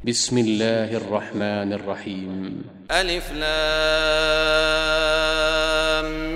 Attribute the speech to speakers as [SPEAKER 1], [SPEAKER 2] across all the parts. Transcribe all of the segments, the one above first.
[SPEAKER 1] بسم الله الرحمن الرحيم.
[SPEAKER 2] ألف لام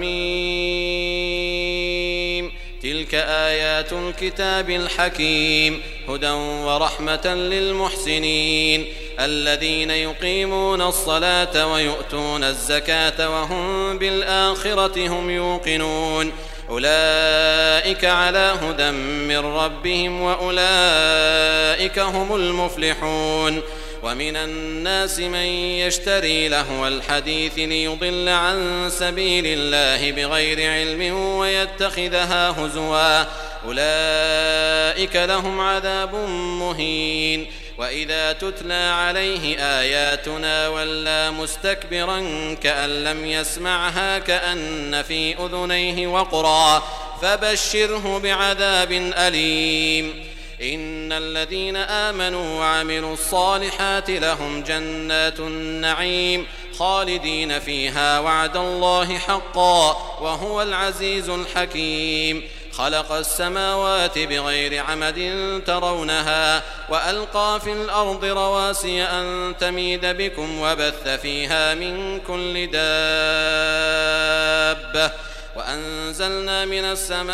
[SPEAKER 2] ميم. تلك آيات الكتاب الحكيم هدى ورحمة للمحسنين الذين يقيمون الصلاة ويؤتون الزكاة وهم بالآخرة هم يوقنون أولئك على هدى من ربهم وأولئك هم المفلحون. ومن الناس من يشتري لهو الحديث ليضل عن سبيل الله بغير علم ويتخذها هزوا أولئك لهم عذاب مهين. وإذا تتلى عليه آياتنا ولى مستكبرا كأن لم يسمعها كأن في أذنيه وقرا فبشره بعذاب أليم. إن الذين آمنوا وعملوا الصالحات لهم جنات النعيم خالدين فيها وعد الله حقا وهو العزيز الحكيم. خلق السماوات بغير عمد ترونها وألقى في الأرض رواسي أن تميد بكم وبث فيها من كل دابة وأنزلنا من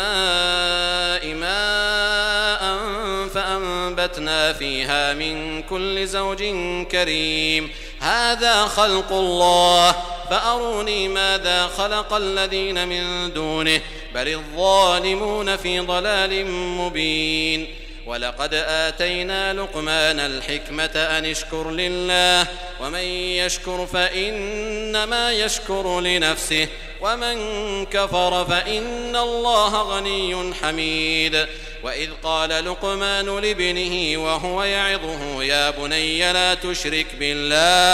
[SPEAKER 2] السماء ماء فأنبتنا فيها من كل زوج كريم. هذا خلق الله فأروني ماذا خلق الذين من دونه بل الظالمون في ضلال مبين. ولقد آتينا لقمان الحكمة أن اشكر لله ومن يشكر فإنما يشكر لنفسه ومن كفر فإن الله غني حميد. وإذ قال لقمان لابنه وهو يعظه يا بني لا تشرك بالله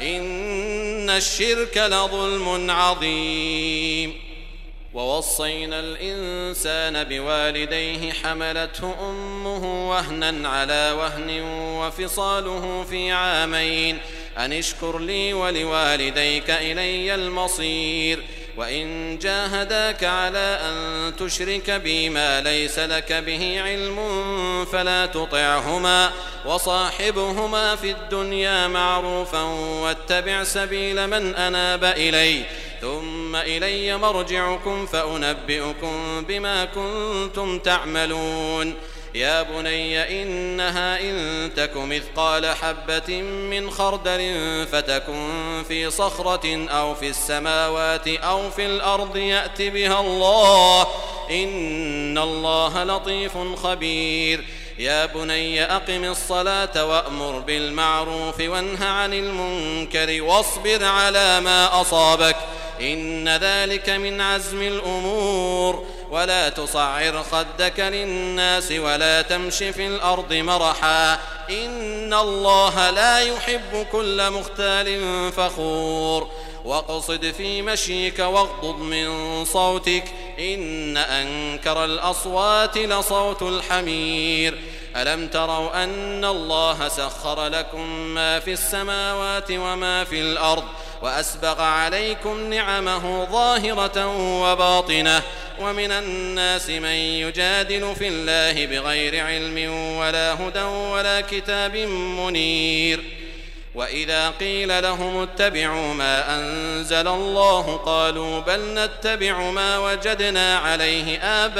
[SPEAKER 2] إن الشرك لظلم عظيم. ووصينا الإنسان بوالديه حملته أمه وهنا على وهن وفصاله في عامين أن اشكر لي ولوالديك إلي المصير. وإن جاهداك على أن تشرك بي ما ليس لك به علم فلا تطعهما وصاحبهما في الدنيا معروفا واتبع سبيل من أناب إلي ثم إلي مرجعكم فأنبئكم بما كنتم تعملون. يا بني إنها إن تك مثقال حبة من خردل فتكن في صخرة أو في السماوات أو في الأرض يأت بها الله إن الله لطيف خبير. يا بني أقم الصلاة وأمر بالمعروف وانه عن المنكر واصبر على ما أصابك إن ذلك من عزم الأمور. ولا تصعر خدك للناس ولا تمش في الأرض مرحا إن الله لا يحب كل مختال فخور. واقصد في مشيك واغضض من صوتك إن أنكر الأصوات لصوت الحمير. ألم تروا أن الله سخر لكم ما في السماوات وما في الأرض وأسبغ عليكم نعمه ظاهرة وباطنة ومن الناس من يجادل في الله بغير علم ولا هدى ولا كتاب منير. وإذا قيل لهم اتبعوا ما أنزل الله قالوا بل نتبع ما وجدنا عليه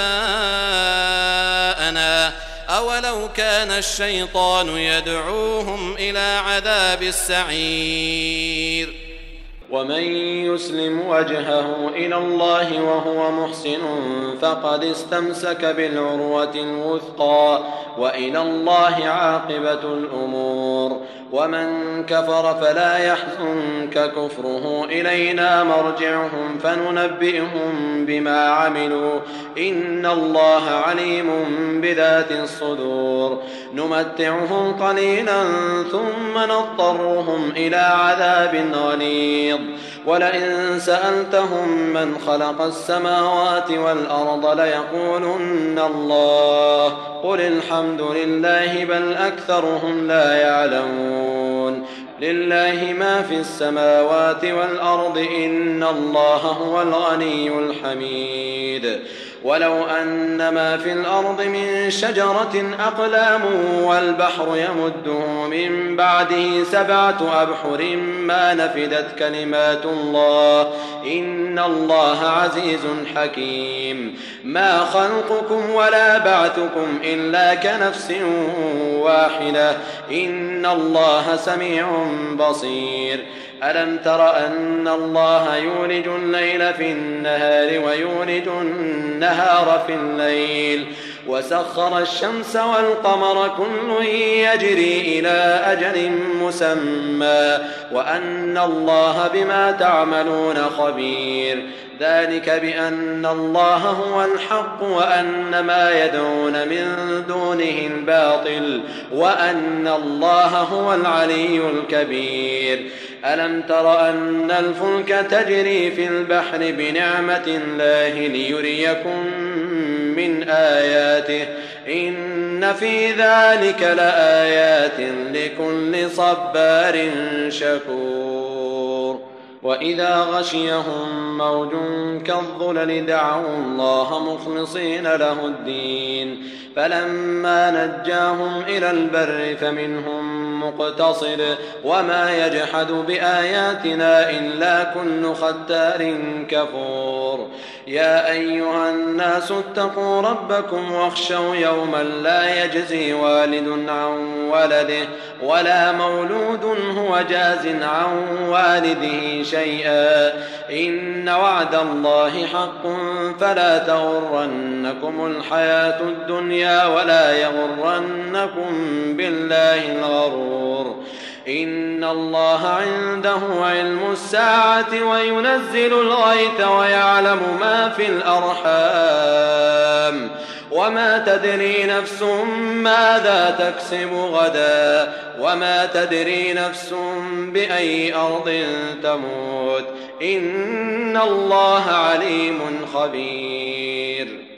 [SPEAKER 2] آباءنا أولو كان الشيطان يدعوهم إلى عذاب السعير.
[SPEAKER 3] ومن يسلم وجهه إلى الله وهو محسن فقد استمسك بالعروة الوثقى وإلى الله عاقبة الأمور. ومن كفر فلا يحزنك كفره إلينا مرجعهم فننبئهم بما عملوا إن الله عليم بذات الصدور. نمتعهم قليلا ثم نضطرهم إلى عذاب غليظ. ولئن سألتهم من خلق السماوات والأرض ليقولن الله قل الحمد لله بل أكثرهم لا يعلمون. لله ما في السماوات والأرض إن الله هو الغني الحميد. ولو أن ما في الأرض من شجرة أقلام والبحر يمده من بعده 7 أبحر ما نفدت كلمات الله إن الله عزيز حكيم ما خلقكم ولا بعثكم إلا كنفس واحدة إن الله سميع بصير ألم تر أن الله يولج الليل في النهار ويولج النهار في الليل وسخر الشمس والقمر كل يجري إلى أجل مسمى وأن الله بما تعملون خبير ذلك بأن الله هو الحق وأن ما يدعون من دونه الباطل وأن الله هو العلي الكبير ألم تر أن الفلك تجري في البحر بنعمة الله ليريكم من آياته إن في ذلك لآيات لكل صبار شكور وإذا غشيهم موج كالظلل دعوا الله مخلصين له الدين فلما نجاهم إلى البر فمنهم مقتصد وما يجحد بآياتنا إلا كل ختار كفور يا أيها الناس اتقوا ربكم واخشوا يوما لا يجزي والد عن ولده ولا مولود هو جاز عن والده شيئا إن وعد الله حق فلا تغرنكم الحياة الدنيا ولا يغرنكم بالله الغرور إن الله عنده علم الساعة وينزل الغيث ويعلم ما في الأرحام وما تدري نفس ماذا تكسب غدا وما تدري نفس بأي أرض تموت إن الله عليم خبير